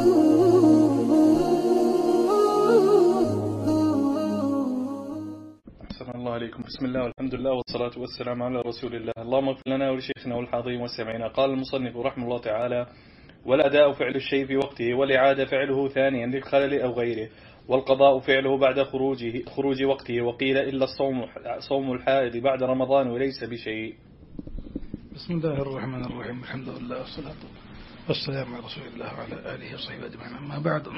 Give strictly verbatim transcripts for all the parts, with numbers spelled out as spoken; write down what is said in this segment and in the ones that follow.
الله عليكم. بسم الله والحمد لله والصلاة والسلام على رسول الله. اللهم اغفر لنا ولشيخنا والحاضرين والسامعين. قال المصنف رحمه الله تعالى: والأداء فعل الشيء في وقته، والإعادة فعله ثانيا للخلل أو غيره، والقضاء فعله بعد خروجه خروج وقته. وقيل إلا الصوم صوم الحائض بعد رمضان وليس بشيء. بسم الله الرحمن الرحيم. الحمد لله والصلاة والسلام على رسول الله وعلى آله وصحبه أجمعين. أما بعد،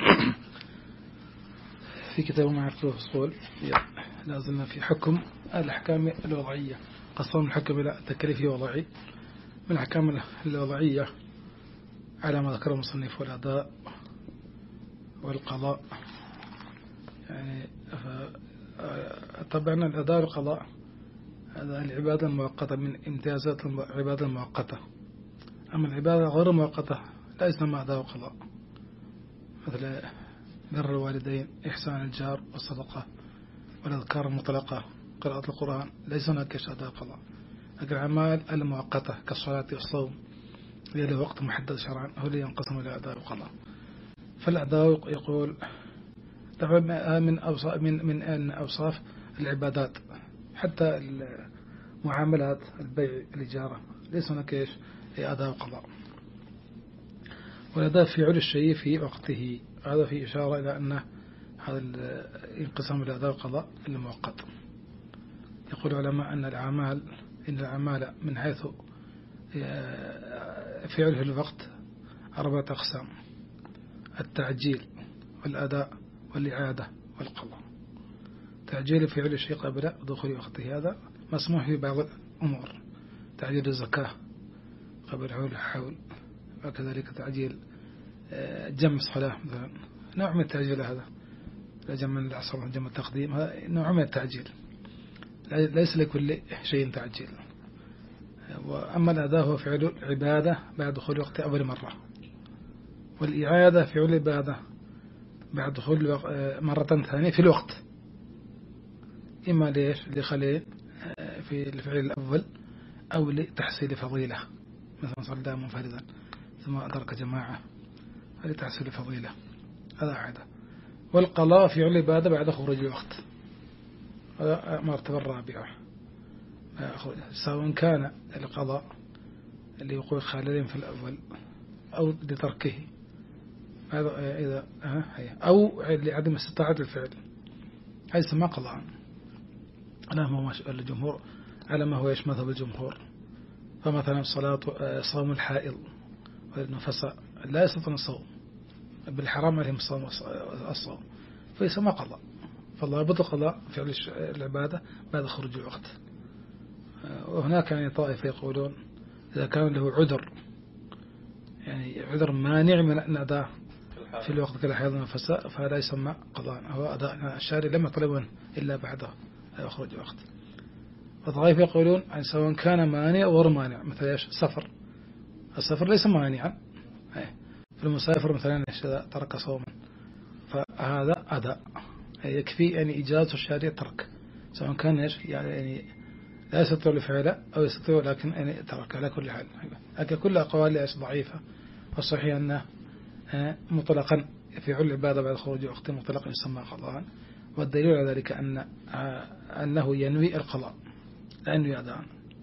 في كتاب معرفة الأصول لازلنا في حكم الأحكام الوضعية. قسم الحكم إلى التكليفي وضعي. من الأحكام الوضعية على ما ذكر المصنف: والأداء والقضاء. يعني طبعا الأداء والقضاء هذا العبادة المؤقتة من امتيازات العبادة المؤقتة. أما العبادة غير المؤقتة لا يسمى أداء وقضاء، مثل بر الوالدين، إحسان الجار، والصدقة، والأذكار المطلقة، قراءة القرآن، ليس هناك أداء وقضاء. لكن الأعمال المؤقتة كالصلاة والصوم هي له وقت محدد شرعا، هو اللي ينقسم إلى أداء وقضاء. فالأداء يقول طبعا من أوصاف من من أن أوصاف العبادات، حتى المعاملات، البيع، الإجارة، ليس هناك إيش هي أداء وقضاء. والأداء فعل الشيء في وقته، هذا في إشارة إلى أن هذا الانقسام إلى أداء وقضاء المؤقت. يقول العلماء أن الأعمال إن الأعمال من حيث فعله الوقت أربعة أقسام: التعجيل والأداء والإعادة والقضاء. تعجيل فعل الشيء قبل دخول وقته، هذا مسموح في بعض الأمور: تعجيل الزكاة قبل حول الحول، وكذلك تعجيل جمع الصلاة مثلا، نوع من التعجيل. هذا جمع العصر جمع التقديم، هذا نوع من التعجيل، ليس لكل شيء تعجيل. وأما الأداء هو فعل العبادة بعد دخول وقت أول مرة، والإعادة فعل العبادة بعد دخول مرة ثانية في الوقت، إما ليش لخلل في الفعل الأول أو لتحصيل فضيلة، مثلا صلى منفردا ثم أدرك جماعة لتحصيل فضيلة، هذا عادة. والقضاء فعل العبادة بعد خروج الوقت، هذا مرتبة الرابعة، سواء كان القضاء اللي يقول خلل في الأول أو لتركه، هذا إذا أو لعدم استطاعة الفعل، هذا يسمى قضاء. على ما هو الجمهور، على ما هو يش مذهب الجمهور. فمثلا صلاة صوم الحائض والنفساء لا يستطيع الصوم، بالحرام عليهم الصوم، فيسمى قضاء. فالله بد قضاء فعل العبادة بعد خروج الوقت. وهناك يعني طائفة يقولون إذا كان له عذر، يعني عذر مانع من الأداء في الوقت كالحيض والنفساء، فهذا يسمى قضاء، هو أداء الشارع لم يطلبه إلا بعد خروج الوقت. وطائفة يقولون عن سواء كان مانع أو غير مانع، مثل إيش السفر. السفر ليس مانعا، في المسافر مثلا إذا ترك صوما فهذا أداء، يكفي يعني إجازة الشارع ترك، سواء كان إيش يعني لا يستطيع الفعل أو يستطيع لكن يعني ترك. على كل حال لكن كل أقوال إيش ضعيفة، والصحيح أنه مطلقا فعل العبادة بعد خروج وقت مطلقا يسمى قضاء. والدليل على ذلك أن أنه ينوي القضاء لا ينوي أداء.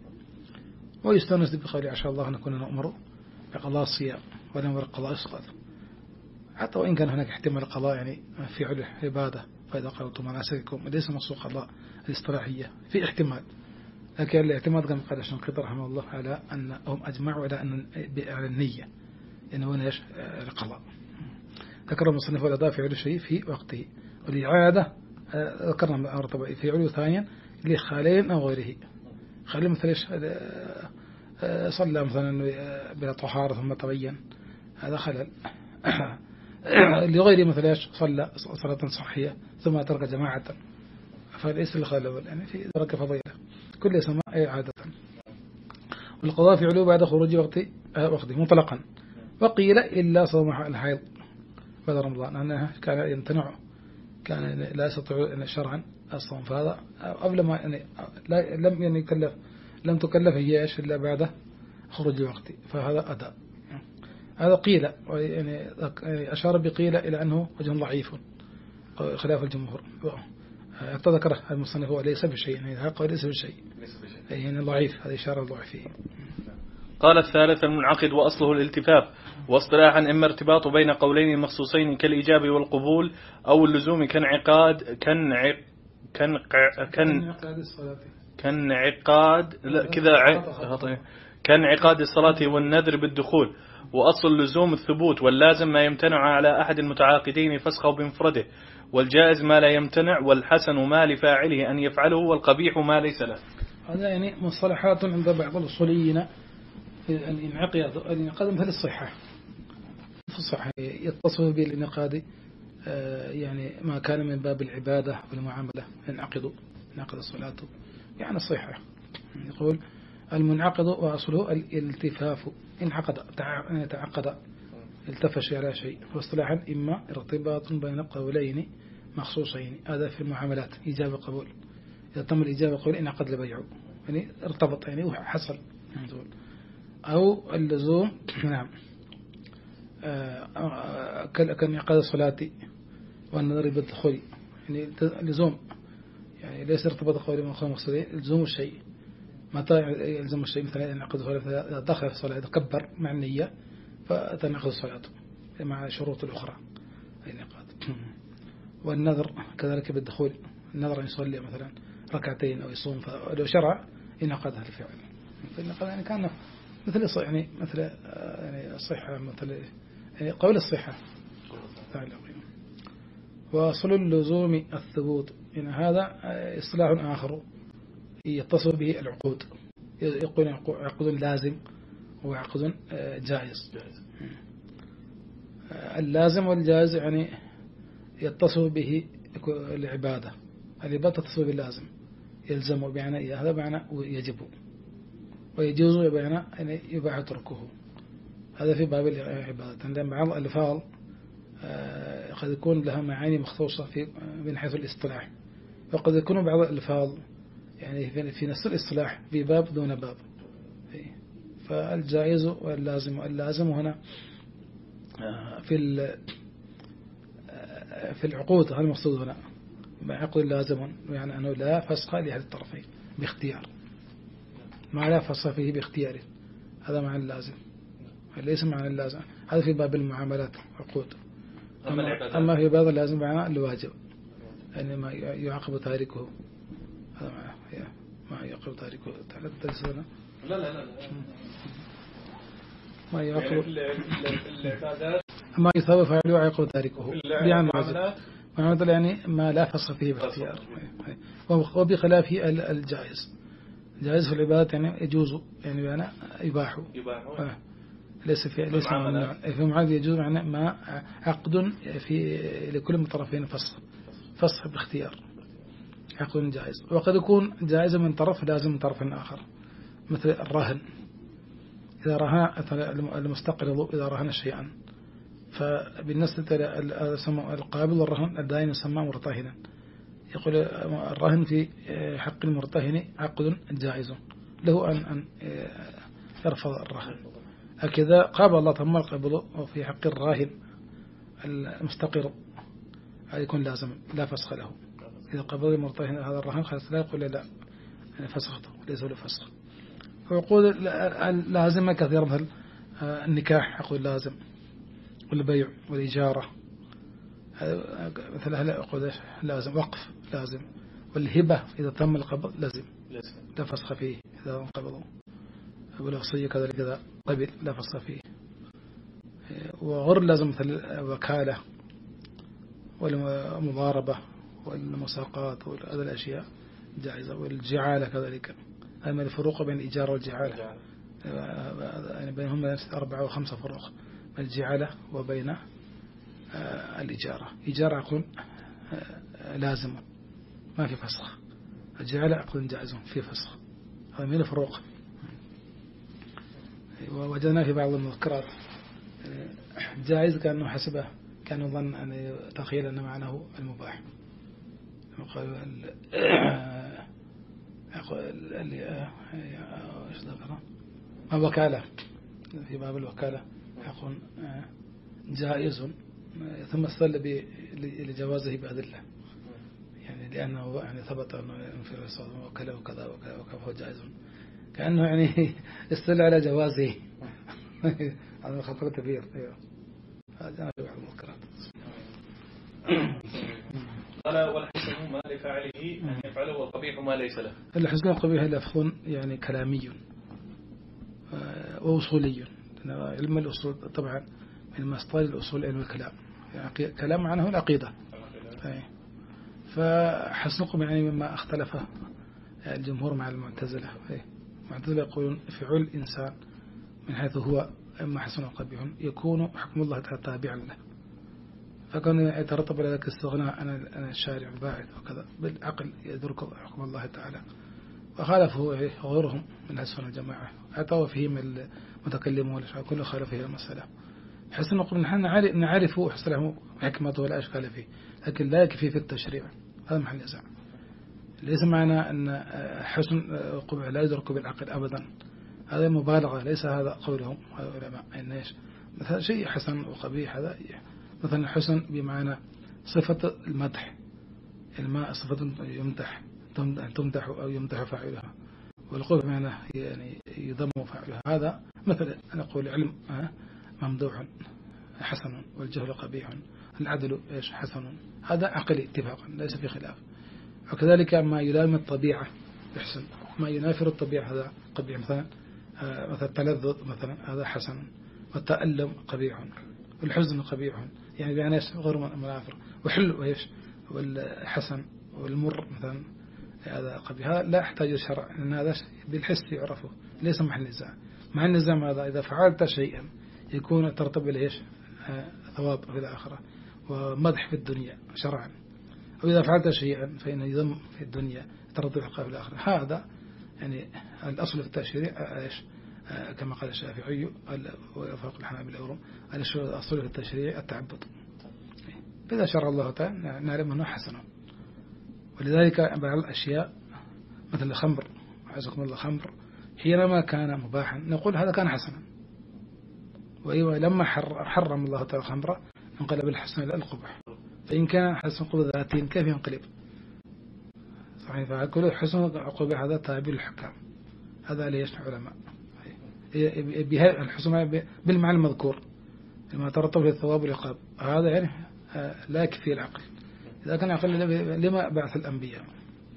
ويستانس بقوله عشاء الله أن كنا نؤمر بقضاء الصيام ونمر القضاء يسقط، حتى وإن كان هناك احتمال القضاء يعني فعل العبادة، فإذا قضيتم مناسككم ليس مقصود قضاء الاصطلاحية، في احتمال. لكن الاعتماد كما قال الشنقيطي رحمه الله على أنهم أجمعوا على أن على النية، يعني هو ايش القضاء. ذكر المصنف والأداء فعل شيء في وقته، والإعادة ذكرنا مرتبة فعله ثانيا لخالين أو غيره. خالين مثل ايش صلى مثلا بلا طهارة ثم تبين، هذا خلل. لغيره مثل ايش صلى صلاة صحية ثم ترك جماعة، فليس الخلل يعني في درجة فضيلة، كل يسمى إعادة. والقضاء فعله بعد خروج وقت وقته مطلقا. وقيل إلا صوم الحيض بعد رمضان، أنها كان يمتنع، كان لا يستطيع شرعا الصوم، فهذا قبل ما يعني لم يعني يكلف لم تكلف هي إيش إلا بعد خروج الوقت، فهذا أداء. هذا قيل يعني أشار بقيل إلى أنه وجه ضعيف خلاف الجمهور. ذكر المصنف هو ليس بشيء، يعني هذا قول ليس بشيء يعني ضعيف، هذه إشارة ضعيفية. قال الثالث المنعقد وأصله الالتفاف، واصطلاحا إما ارتباط بين قولين مخصوصين كالإيجاب والقبول أو اللزوم كانعقاد كانعق كان كانعقاد لا كذا كانعقاد الصلاة والنذر بالدخول. وأصل اللزوم الثبوت، واللازم ما يمتنع على أحد المتعاقدين فسخه بمفرده، والجائز ما لا يمتنع، والحسن ما لفاعله أن يفعله، والقبيح ما ليس له. هذا يعني مصطلحات عند بعض الأصوليين. الانعقاد الانعقاد مثل الصحة، في الصحة يتصف بالانعقاد يعني ما كان من باب العبادة والمعاملة ينعقد ينعقد الصلاة يعني الصحة. يقول المنعقد وأصله الالتفاف، انعقد تعقد التفش على شيء. واصطلاحا إما ارتباط بين قولين مخصوصين، هذا في المعاملات إجابة قبول، إذا تم الإجابة قبول انعقد البيع يعني ارتبط يعني وحصل. أو اللزوم نعم كانعقاد الصلاة والنظر بالدخول، يعني اللزوم يعني ليس ارتباط قولي من خلال مقصودين، لزوم الشيء. متى يلزم الشيء؟ مثلا ينعقد الصلاة إذا دخل في الصلاة، إذا كبر مع النية فتنعقد الصلاة مع شروط الأخرى الانعقاد. والنذر كذلك بالدخول، النذر أن يصلي مثلا ركعتين أو يصوم، فلو شرع ينعقدها الفعل. فالنقد يعني كان مثل يعني مثل يعني الصحة، مثل يعني قول الصحة. وصل اللزوم الثبوت، يعني هذا اصطلاح آخر يتصل به العقود، يقول عقد لازم وعقد جائز. اللازم والجائز يعني يتصل به العبادة، العبادة تتصل باللازم، يلزم بمعنى هذا معنى يجب، ويجوز بمعنى يعني يباح تركه. هذا في باب العبادة. عندما بعض الألفاظ قد يكون لها معاني مخصوصة في من حيث الاصطلاح، وقد يكون بعض الألفاظ يعني في نفس الاصطلاح في باب دون باب. فالجائز واللازم، اللازم هنا في في العقود، هذا المقصود هنا عقد لازم، يعني أنه لا فسخ لأحد الطرفين باختيار، ما لا فسخ فيه باختياره، هذا معنى اللازم، ليس معنى اللازم. هذا في باب المعاملات عقود. أما, أما في باب اللازم معنى الواجب، يعني ما يعاقب تاركه، هذا معنى ما يعاقب تاركه. لا لا لا ما يعاقب العبادات، ما يثاب فاعله ويعاقب تاركه يعني معنى يعني ما لا فسخ فيه باختيار. وبخلاف الجائز، جائز في العبادات يعني يجوز، يعني أنا يباح يباح ليس في ليس في المعاملات يجوز، معنى ما عقد في لكل من الطرفين فسخ فسخ باختيار، عقد جائز. وقد يكون جائز من طرف لازم من طرف آخر، مثل الرهن، إذا رهن المستقرض إذا رهن شيئا، فبالنسبة للقابل والرهن الدائن يسمى مرتهنا. يقول الرهن في حق المرتهن عقد جائز له أن أن يرفض الرهن. هكذا قابل الله تم القبض، وفي حق الراهن المستقر يكون لازم لا فسخ له. إذا قبض المرتهن هذا الرهن خلاص لا يقول لا فسخته، ليس له فسخ. وعقود لازمة كثيرة، مثل النكاح عقد لازم، والبيع والإجارة مثل عقود لازم، وقف لازم، والهبة إذا تم القبض لازم لا فسخ فيه إذا انقبضوا، والوصية كذلك إذا قبل لا فسخ فيه. وغير لازم مثل الوكالة والمضاربة والمساقات وهذه الأشياء جائزة، والجعالة كذلك. أما الفروق بين الإجارة والجعالة يعني بينهم أربعة وخمسة فروق، الجعالة وبين الإجارة. إجارة عقد لازم ما في فسخ، الجعالة عقد جائز في فسخ. هذا من الفروق. ووجدنا في بعض المذكرات جائز كأنه حسبه كأنه ظن أن تخيل أن معناه المباح. قالوا اللي الوكالة في باب الوكالة يكون جائز ثم استدل لجوازه بأدلة، يعني لأنه يعني ثبت أنه في الرسول وكذا وكذا وكذا وهو جائز، كأنه يعني استدل على جوازه. هذا خطر كبير. أيوه هذا نوع المنكرات. قال والحسن ما لفاعله أن يفعله والقبيح ما ليس له. الحسن والقبيح لفظ يعني كلامي ووصولي. علم الأصول طبعا من مصدر الأصول علم الكلام، يعني كلام عنه العقيدة. فحسنكم يعني مما اختلف الجمهور مع المعتزلة. المعتزلة يقولون فعل الإنسان من حيث هو إما حسن وقبيح يكون حكم الله تابعا له، فكان يترتب على ذلك استغناء عن الشارع الباعث وكذا، بالعقل يدرك حكم الله تعالى. وخالفه غيرهم من السنة الجماعة، أعطوا فيهم المتكلمون كل خالف هي المسألة. حسن نقول نحن نعرف حسنه حكمته ولا أشكال فيه، لكن لا يكفي في التشريع. هذا محل نزاع. ليس معنى أن حسن قبح لا يدرك بالعقل أبدا، هذا مبالغة، ليس هذا قولهم العلماء. إن إيش مثلا شيء حسن وقبيح، هذا مثلا حسن بمعنى صفة المدح، الماء صفة يمدح تمدح أو يمدح فاعلها، والقبح بمعنى يعني يضم فاعلها. هذا مثلا نقول علم ممدوح حسن والجهل قبيح، العدل إيش حسن، هذا عقلي اتفاقا ليس في خلاف. وكذلك ما يلائم الطبيعة يحسن، ما ينافر الطبيعة هذا قبيح. مثلا مثلا التلذذ مثلا هذا حسن، والتألم قبيح، والحزن قبيح، يعني بأن غير منافر. وحلو وإيش والحسن والمر مثلا هذا قبيح. هذا لا يحتاج الشرع، لأن هذا بالحس يعرفه، ليس محل نزاع. مع النزاع هذا إذا فعلت شيئا يكون ترتب ليش ثواب في الآخرة ومدح في الدنيا شرعا، أو إذا فعلت شيئا فإنه يذم في الدنيا ترتب عقاب في الآخرة. هذا يعني الأصل في التشريع إيش كما قال الشافعي وفرق الحنابلة أورم، الأصل في التشريع التعبد. إذا شرع الله تعالى نعلم أنه حسن. ولذلك بعض الأشياء مثل الخمر، عزكم الله خمر، حينما كان مباحا نقول هذا كان حسنا، ولما حرم الله تعالى الخمر انقلب الحسن إلى القبح. فإن كان حسن قبح ذاتين كيف ينقلب؟ صحيح. فكل حسن قبح هذا تابع الحكام، هذا ليش علماء الحسن بالمعنى المذكور لما ترتب للثواب والعقاب. هذا يعني لا يكفي العقل. إذا كان عقل لما بعث الأنبياء؟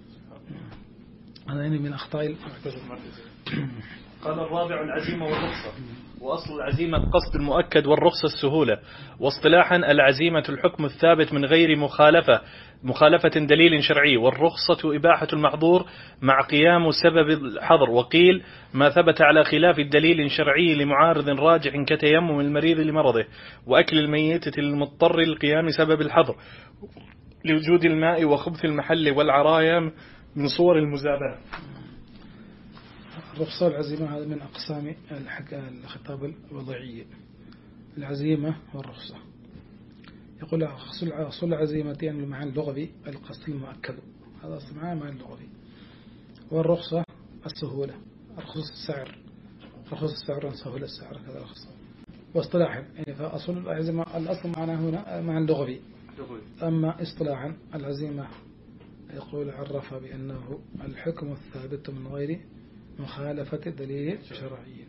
هذا يعني من أخطاء المعتزلة. قال الرابع العزيمة والرخصة. وأصل العزيمة القصد المؤكد، والرخصة السهولة. واصطلاحا العزيمة الحكم الثابت من غير مخالفة مخالفة دليل شرعي، والرخصة إباحة المحظور مع قيام سبب الحظر. وقيل ما ثبت على خلاف الدليل الشرعي لمعارض راجح كتيمم المريض لمرضه، وأكل الميتة للمضطر لقيام سبب الحظر، لوجود الماء وخبث المحل والعرايا من صور المزابنة. الرخصة والعزيمة هذا من أقسام الخطاب الوضعي، العزيمة والرخصة. يقول أصل العزيمة يعني المعنى اللغوي القصد المؤكد، هذا أصل المعنى اللغوي. والرخصة السهولة، رخص السعر، رخص السعر سهولة السعر كذا رخصة. واصطلاحا يعني فأصل العزيمة الأصل معناه هنا معنى اللغوي، أما اصطلاحا العزيمة يقول عرفها بأنه الحكم الثابت من غير مخالفة دليل شرعي،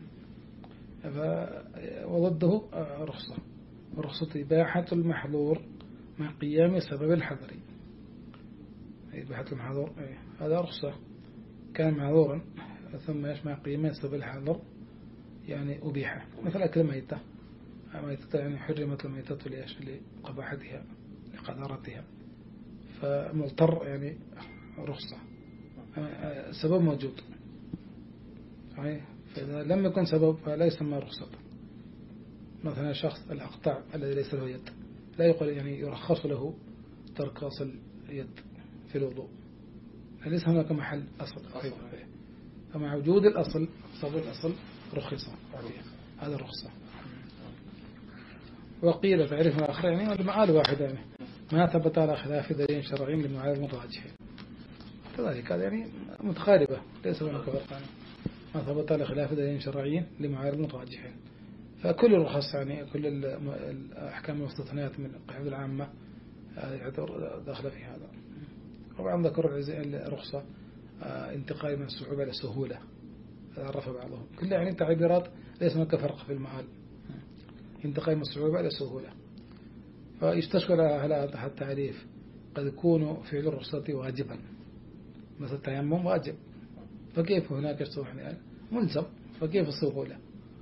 وضده رخصة، ورخصة إباحة المحظور مع قيام سبب الحظر. إباحة المحظور هذا رخصة كان معذورا ثم يشمع قيام سبب الحظر يعني أبيحة، مثل أكل ميتة، ميتة يعني حرمت الميتة لقباحتها لقذارتها، فمضطر يعني رخصة سبب موجود. فإذا لم يكن سبب فلا يسمى رخصة. مثلا شخص الأقطع الذي ليس له يد لا يقول يعني يرخص له ترك غسل يد في الوضوء، ليس هناك محل أصل. فمع وجود الأصل سبب الأصل رخصة، هذا الرخصة. وقيل تعريف آخر يعني المعال واحد يعني ما ثبت على خلاف دليل شرعي لمعارض راجح، كذلك هذا يعني متخالفة ليس هناك فرق، ما ثبت على خلاف دليل شرعي لمعارض راجح. فكل الرخص يعني كل الأحكام المستثنيات من القواعد العامة يعتبر داخل في هذا. طبعا ذكر الرخصة انتقال من الصعوبة إلى السهولة، عرف بعضهم كلها يعني تعبيرات ليس هناك فرق في المعال، انتقال من الصعوبة إلى السهولة. فيستشكل على هذا التعريف قد يكون فعل الرخصة واجبا، مثل التيمم واجب، فكيف هناك يعني ملزم، فكيف السهولة؟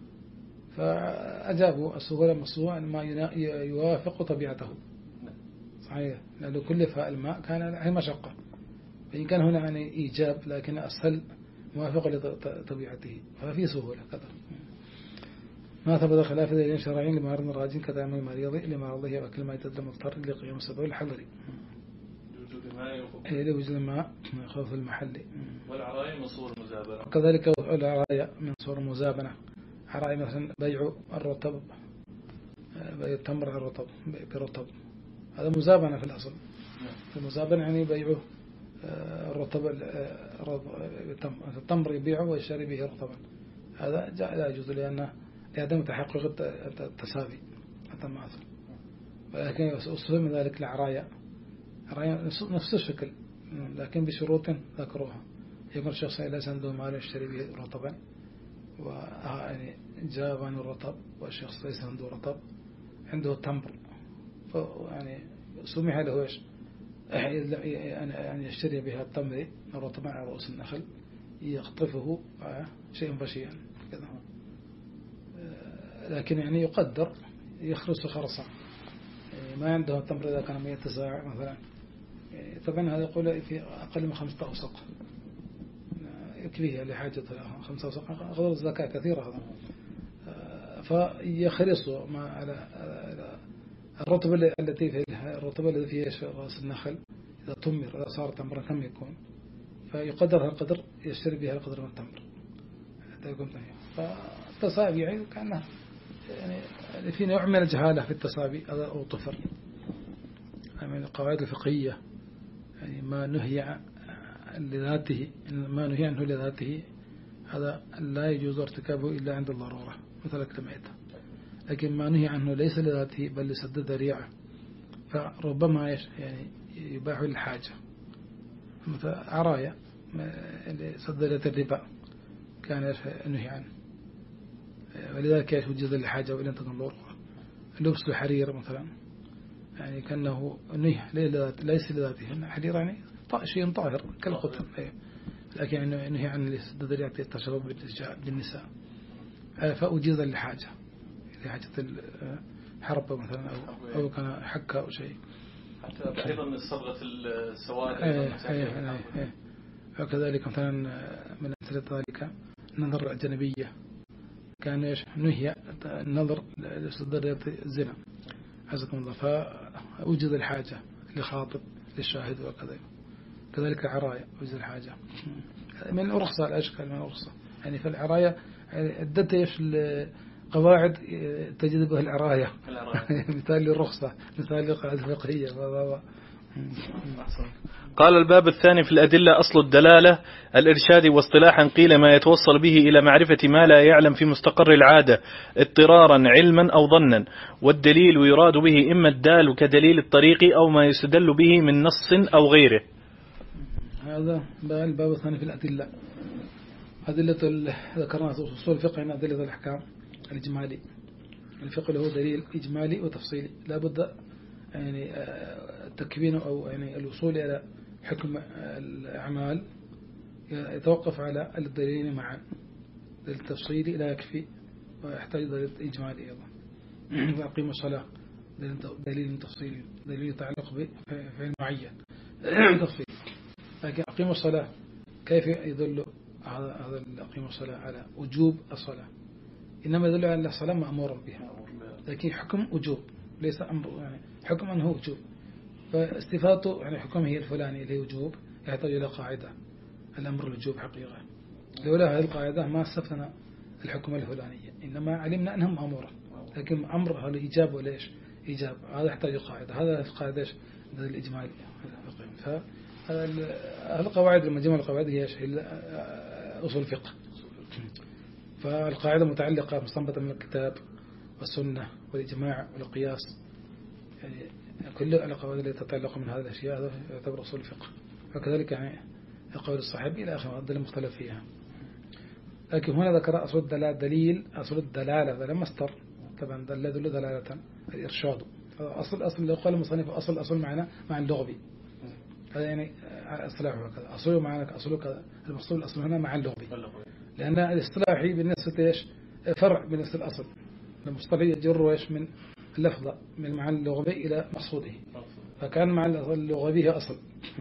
فأجابوا السهولة مصروع ما يوافق طبيعته، صحيح، لأنه كلف الماء كان عليه مشقة، فإن كان هنا يعني إيجاب لكن أسهل موافق لطبيعته ففي سهولة كذا. ما ثبت خلاف دليل شرعي لمرض الراجل كتعامل المريض لمرضه وأكل ما يتدل مضطر لقيام السبب الحضري لوجود الماء خوف المحلي. والعراية من صور المزابنة، كذلك العراية من صور المزابنة. عراية مثلا بيع الرطب، بيع التمر الرطب برطب، هذا مزابنة في الأصل. المزابنة يعني بيعه الرطب التمر يبيعه ويشتري به رطبا، هذا لا يجوز لأنه لعدم تحقق التساوي التماثل. ولكن أصل من ذلك العراية، نفس الشكل لكن بشروط ذكروها، يكون الشخص ليس عنده مال يشتري به رطبا ويعني جاب عن الرطب، والشخص ليس عنده رطب عنده تمر، يعني سمح له ايش يعني يشتري بها التمر رطبا على رؤوس النخل يقطفه شيئا فشيئا كذا، لكن يعني يقدر يخرص خرصا، ما عنده التمر إذا كان مئة ساعة مثلا، طبعا هذا يقول في أقل من خمسة أوسق يكفيه لحاجة خمسة أوسق، غير الزكاة كثيرة هذا، فيخرصه ما على الرطب التي في الرطب الذي فيه رأس النخل، إذا تمر إذا صار تمرا كم يكون، فيقدر هذا القدر يشتري بها القدر من التمر حتى يكون تمر. فالتصابي يعني كأنه يعني في نوع من الجهالة في التصابي هذا أو طفر من القواعد الفقهية، يعني ما نهي لذاته ما نهي عنه لذاته هذا لا يجوز ارتكابه إلا عند الضرورة مثل أكل الميتة، لكن ما نهي عنه ليس لذاته بل لسد ذريعة، فربما يعني يباح للحاجة، مثل عراية لسد ذريعة الربا كان نهي عنه، ولذلك يوجد للحاجة وإن تكون ضرورة. لبس الحرير مثلا يعني كأنه نهي ليس لذاته، الحرير يعني شيء طاهر كالقطن، لكن يعني نهي عن لسد ذريعة التشرب بالنساء، فأجيز للحاجة لحاجة الحرب مثلا أو, أو كان حكة أو شيء، حتى أيضا صبغة السواد وكذلك مثلا من أمثلة ذلك النظر الأجنبية كان نهي النظر لصدر الزنا عزكم الله، فأوجد الحاجة لخاطب للشاهد وكذا. كذلك العراية أوجد الحاجة من الرخصة الأشكال من الرخصة، يعني في العراية عدت ايش القواعد تجد بها العراية مثال للرخصة مثال للقواعد الفقهية. قال الباب الثاني في الأدلة أصل الدلالة الإرشاد، واصطلاحا قيل ما يتوصل به إلى معرفة ما لا يعلم في مستقر العادة اضطرارا علما أو ظنا، والدليل يراد به إما الدال كدليل الطريق أو ما يستدل به من نص أو غيره. هذا الباب الثاني في الأدلة. أدلة ذكرنا أصول الفقه هنا أدلة الأحكام الإجمالي، الفقه له دليل إجمالي وتفصيلي، لا بد يعني تكوينه أو يعني الوصول إلى حكم الأعمال يتوقف على الدليلين معا، دليل تفصيلي لا يكفي ويحتاج دليل إجمالي أيضا. أقيم الصلاة دليل تفصيلي، دليل يتعلق بفعل معين تفصيلي، لكن أقيم الصلاة كيف يدل هذا أقيم الصلاة على وجوب الصلاة؟ إنما يدل على الصلاة مأمورا بها، لكن حكم وجوب ليس أمر، يعني حكم أنه وجوب، فاستفاته يعني حكمه الفلاني اللي وجوب يحتاج إلى قاعدة الأمر الوجوب حقيقة، لولا هذه القاعدة ما استفدنا الحكم الفلانية، إنما علمنا أنهم مأمورا، لكن أمر هذا إيجاب ولا إيش إيجاب، هذا يحتاج قاعدة، هذا القاعدة إيش الإجمالي. فهذا القواعد المجموعة القواعد هي أصول الفقه، فالقاعدة متعلقة مستنبطة من الكتاب والسنة والإجماع والقياس، يعني كل الأقوال التي تتعلق من هذه الأشياء هذا يعتبر أصول الفقه. وكذلك يعني قول الصحابي إلى آخر الدليل المختلف فيها. لكن هنا ذكر أصل الدلالة، دليل أصل الدلالة هذا مصدر طبعا دل يدل دلالة الإرشاد. أصل أصل اللي قال المصنف أصل أصل معنا مع اللغوي، هذا يعني اصطلاحه كذا. أصله معنا أصله كذا، المقصود الأصل هنا مع اللغوي، لأن الاصطلاحي بالنسبة إيش فرع بالنسبة للأصل. المصطلح يجر إيش من اللفظة من المعنى اللغوي إلى مقصوده، فكان مع اللغوي أصل.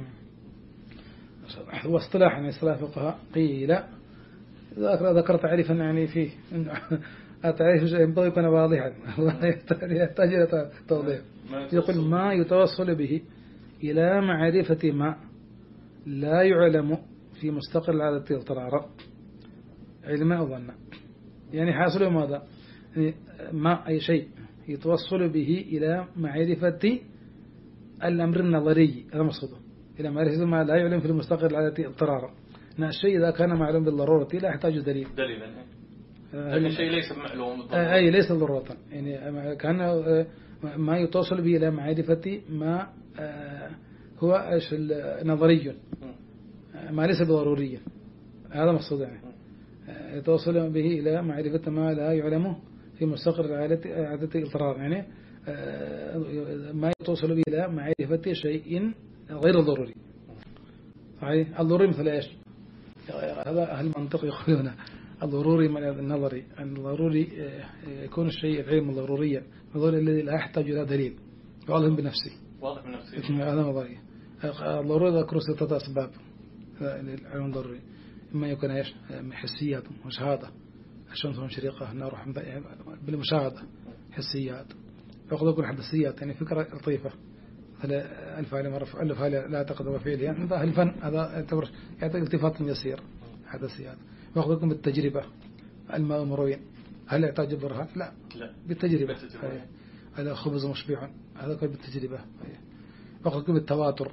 هو اصطلاح يعني اصطلاح فقهاء قيل ذكر تعريفا يعني فيه التعريف ينبغي يكون واضحا يحتاج إلى توضيح. يقول ما يتوصل به إلى معرفة ما لا يعلم في مستقر العادة اضطرارا علما وظنا. يعني حاصل ماذا؟ يعني ما أي شيء يتوصل به إلى معرفة الأمر النظري، هذا مقصوده، إلى معرفة ما لا يعلم في المستقر العادة اضطرارا. الشيء إذا كان معلوم بالضرورة لا يحتاج دليل. دليلا. لكن شيء ليس معلوم بالضرورة. أي ليس ضرورة، يعني كان ما يتوصل به إلى معرفة ما هو نظري ما ليس ضروريا، هذا مقصود. يعني يتوصل به إلى معرفة ما لا يعلم في مستقر العادة اضطرارا، يعني ما يتوصل به إلى معرفة شيء غير ضروري. صحيح. الضروري مثل إيش؟ هذا أهل المنطق يقولون الضروري من النظري، الضروري يكون الشيء العلم ضروريا، الضروري الذي لا يحتاج إلى دليل، واضح بنفسه. واضح بنفسه. هذا نظري. الضروري ذكر ستة أسباب للعلم الضروري، إما يكون إيش حسيات وشهادة، الشمس مشرقة، النار بالمشاهدة حسيات، وقد يكون حدثيات يعني فكرة لطيفة الفعل مرف الفعل لا تقدر فعله، يعني هذا الفن هذا يعتبر يعطي التفات يسير حدثيات. وقد يكون بالتجربة الماء مروي، هل يحتاج برهان؟ لا لا بالتجربة. هذا خبز مشبع، هذا كله بالتجربة. وقد يكون بالتواتر،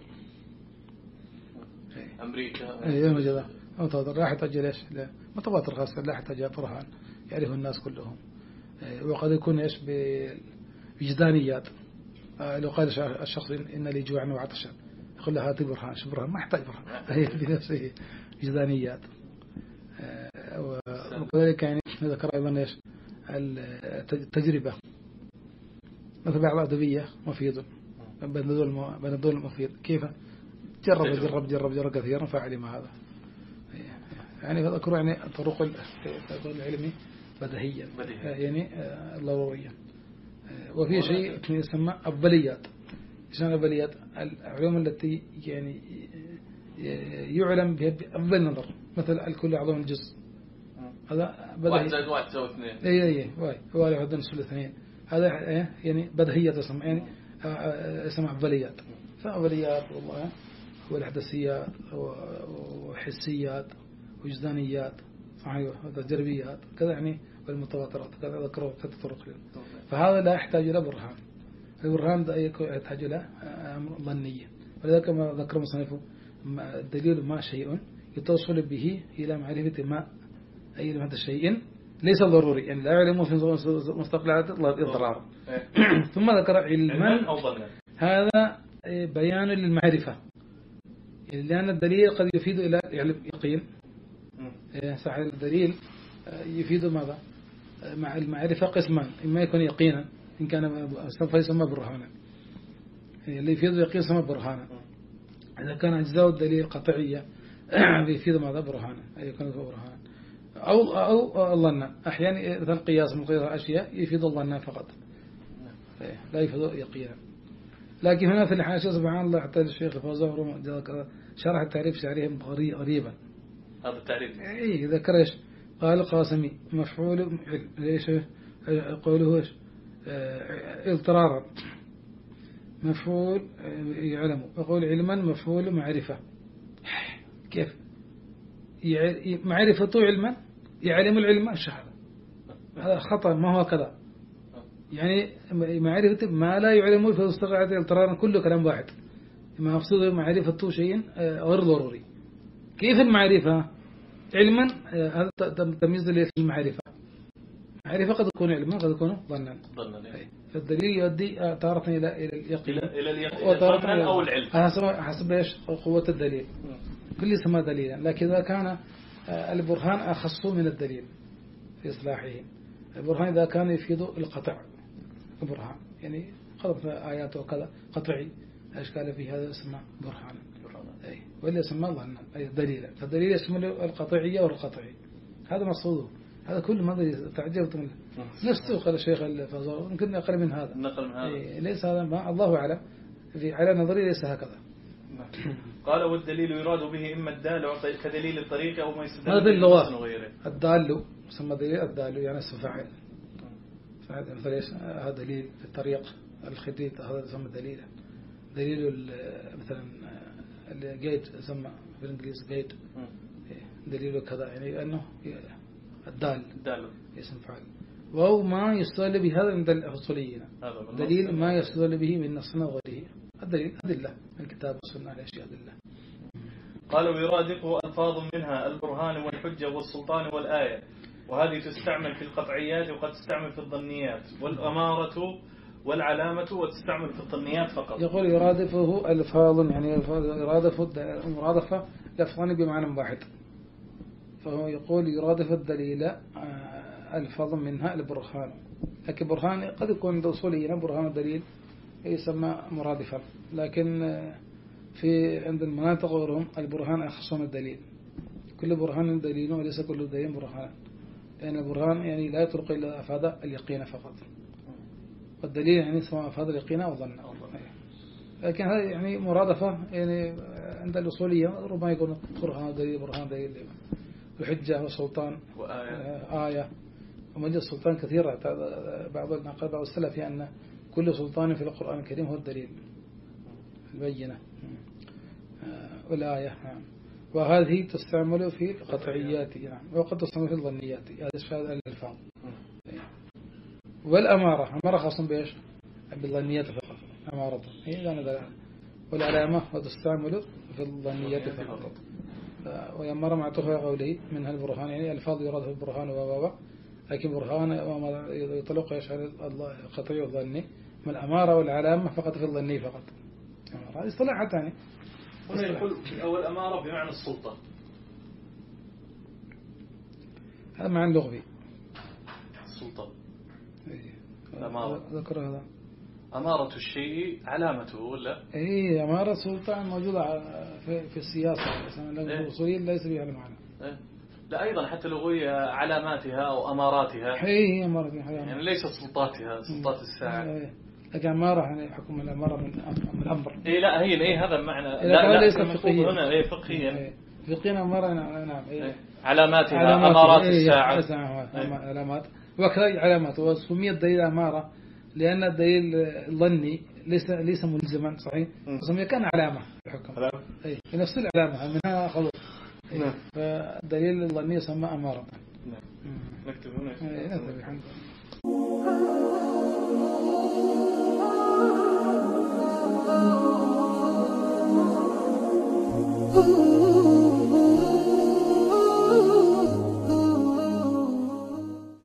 أمريكا أي مجد متواتر لا يحتاج ليش لا متواتر خاصة لا يحتاج برهان يعرفه الناس كلهم. وقد يكون إيش بوجدانيات، لو قال الشخص إن لي جوعا وعطشا يقول له هاتي برهان، شو برهان؟ ما يحتاج برهان، هي بنفسه وجدانيات. وكذلك يعني ذكر أيضا إيش التجربة، مثل بعض الأدوية مفيد بنادول مفيد، كيف جرب جرب جرب جرب كثيرا فعلم هذا. يعني ذكروا يعني طرق العلمي بديهيا يعني ضروريا. وفي شيء يسمى أفضليات. إيش الأفضليات؟ العلوم التي يعني يعلم بها بأفضل نظر، مثل الكل أعظم الجزء، هذا بديهي. واحد زائد واحد تساوي اثنين. إيه إيه واحد واحد نسبة اثنين، هذا يعني بديهيات اسمه يعني اسمها أفضليات. فأفضليات والله هو الحدثيات وحسيات وجدانيات صحيح وتجربيات كذا يعني، والمتواترات كذا ذكروا ست طرق له. فهذا لا يحتاج إلى برهان، البرهان ده يحتاج إلى أمر ظني. ولذلك ما ذكر مصنفه الدليل ما شيء يتوصل به إلى معرفة ما أي هذا الشيء ليس ضروري، يعني لا يعلم في مستقبل الإضرار. ثم ذكر علما أو ظنا، هذا بيان للمعرفة، لأن الدليل قد يفيد إلى يقين. صحيح الدليل يفيد ماذا؟ مع المعرفة قسمان، إما يكون يقينا إن كان فيسمى برهانا، اللي يفيد يقين يسمى برهانا. إذا كان أجزاء الدليل قطعية يفيد ماذا؟ برهانا، أي يكون برهانا. أو أو الظن، أحيانا مثل قياس من قياس الأشياء يفيد الظن فقط لا يفيد يقينا. لكن هنا في الحاشية سبحان الله حتى الشيخ الفوزان شرح التعريف شعرهم غريبا. هذا التعريف إيه ذكر إيش قال قاسمي مفعول إيش قوله إيش اضطرارا مفعول يعلم، وقول علما مفعول معرفة. كيف معرفة علما يعلم العلم الشهادة؟ هذا خطأ، ما هو كذا. يعني معرفة ما لا يعلمه في استقراءات اضطرارا كله كلام واحد، ما أقصده معرفة شيء غير ضروري. كيف المعرفة؟ علما هذا تمييز في المعرفة، يعني فقد يكون علما قد يكون ظنا. ظنا. فالدليل يؤدي تارة إلى إلى اليقين إلى اليقين وتارة أو العلم حسب حسب إيش قوة الدليل. كل يسمى دليلا، لكن إذا كان البرهان أخص من الدليل في إصلاحه. البرهان إذا كان يفيد القطع البرهان، يعني قرب آيات وكذا قطعي أشكال في هذا اسمه برهان، أي ولا يسمى ظنا أي دليلا. فالدليل يشمل القطعية والقطعي، هذا مقصوده. هذا كل ما تعجبت منه نفسه قال الشيخ الفازور يمكن أقل من هذا، نقل من هذا. أي ليس هذا ما الله أعلم، في على نظري ليس هكذا. قال والدليل يراد به إما الدال كدليل الطريق أو ما يستدل هذا اللغة وغيره. الدال يسمى دليل، الدال يعني اسم فاعل، فاعل مثل ايش؟ هذا دليل في الطريق، الخطيط هذا يسمى دليلا. دليل مثلا الجيد يسمى بالانجليزي جيد، دليل كذا، يعني انه الدال الدال اسم فاعل. وهو ما يستدل به هذا عند الاصوليين، دليل ما يستدل به من نص وغيره. الدليل أدلة من الكتاب والسنة على أشياء أدلة. قال ويرادفه ألفاظ منها البرهان والحجة والسلطان والآية، وهذه تستعمل في القطعيات وقد تستعمل في الظنيات، والأمارة والعلامة وتستعمل في الظنيات فقط. يقول يرادفه ألفاظ، يعني يرادفه مرادفة لفظان بمعنى واحد. فهو يقول يرادف الدليل ألفاظ منها البرهان، لكن برهان قد يكون عند أصوليين برهان الدليل يسمى مرادفا، لكن في عند المناطق غيرهم البرهان أخص من الدليل. كل برهان دليل وليس كل دليل برهان، لأن البرهان يعني لا يطلق إلا أفاد اليقين فقط، والدليل يعني سواء أفاد اليقين أو ظن. لكن هذا يعني مرادفة، يعني عند الأصولية ربما يكون برهان دليل برهان دليل، الحجة والسلطان وآية آية. ومجد السلطان كثيرة، بعض النقل بعض السلف أن كل سلطان في القرآن الكريم هو الدليل البينة والآية. وهذه تستعمل في القطعيات وقد تستعمل في الظنيات، هذا الشهادة الألفاظ. والأمارة، أمارة خاصة بإيش؟ بالظنيات فقط، أمارة هي والعلامة وتستعمل في الظنيات فقط. ويمر مع تخوى قوله منها البرهان، يعني الفاظ يراد في البرهان وبابا، لكن برهان وما يطلق يشعر القطعي والظني من الأمارة والعلامة فقط في الظني فقط. هذه اصطلاحات ثانية. هنا يقول أول أمارة بمعنى السلطة، هذا معنى لغوي السلطة. الأمارة ذكر هذا أمارة الشيء علامته ولا؟ إيه أمارة سلطان موجودة في في السياسة، مثلا الأصوليين ليس بها المعنى. إيه؟ لا أيضا حتى لغوية علاماتها أو أماراتها. هي أماراتها يعني ليست سلطاتها، سلطات الساعة. إيه. لكن أمارة يعني حكم الأمارة من الأمر. إيه لا هي إيه هذا معنى. لا لا ليس فقهيا. هنا إيه فقهيا. إيه. فقهيا أمارة نعم. إيه. علاماتها علامات أمارات إيه الساعة. إيه. علامات وكذا علامات، وسميت دليل أمارة لأن الدليل الظني ليس ليس ملزما صحيح، سمي كان علامة الحكم. إيه نفس العلامة منها خلط. إيه. فالدليل الظني يسمى أمارة. نعم. نكتب هنا. إيه نكتب الحمد لله.